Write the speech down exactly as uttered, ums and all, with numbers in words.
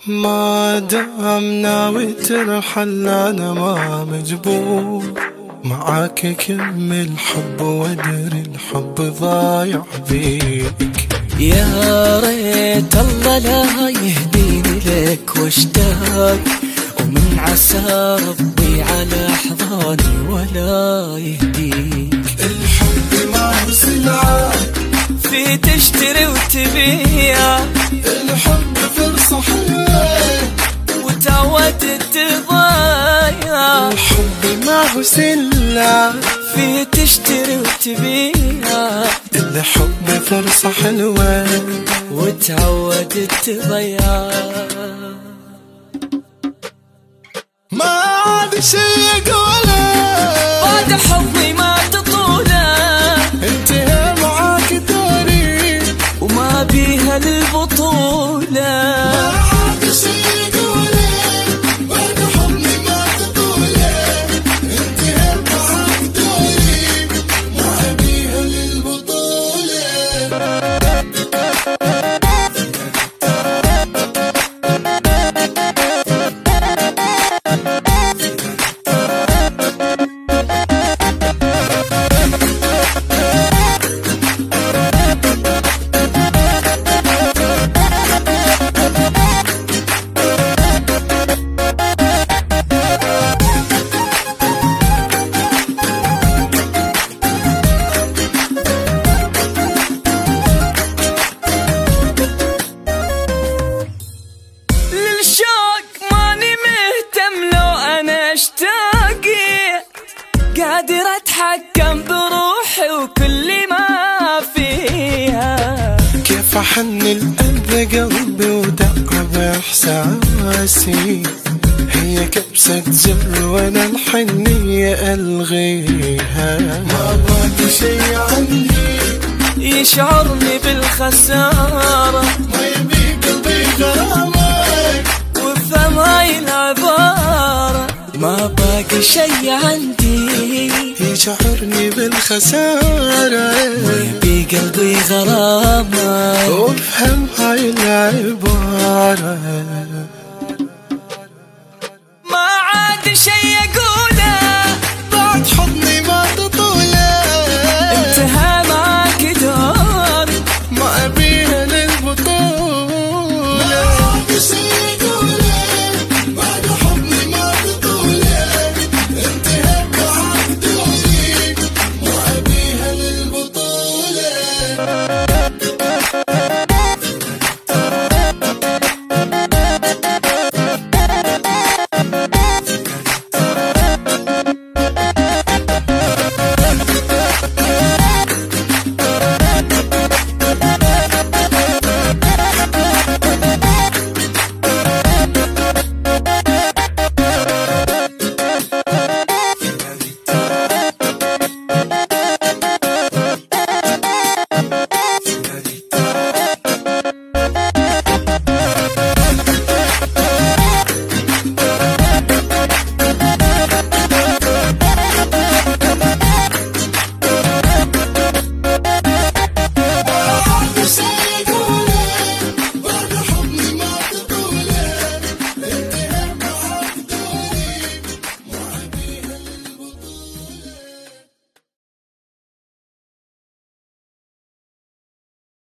ما دام ناوي ترحل أنا ما مجبور، معاك كمل حب وادري الحب ضايع بيك. يا ريت الله لا يهديني لك واشتاق، ومن عسى ربي على أحضاني ولا يهديك. الحب ما هو سلعة في تشتري وتبيع، الحب فرصة حلوة وتعودت تضيع. الحب ما هو سلعة في تشتري وتبيع، الحب فرصة حلوة وتعودت تضيع. ما عاد شي يقوله بعد حظي ما تطوله، انتهى معاك دوري وما بيها البطولة. ما عاد شي يقوله بعد حظي ما تطوله، انتهى معاك دوري ما بيها للبطولة. قادر اتحكم بروحي وكل ما فيها، كيف احن القلب قلبي ودق باحساسي، هي كبسة زر وانا الحنية الغيها. ما باقي شي عندي يشعرني بالخسارة، ما يبي قلبي غرامك وفهم هاي العبارة. ما باقي شي عندي يشعرني بالخسارة، ويبي قلبي غرامك وافهم هاي العبارة.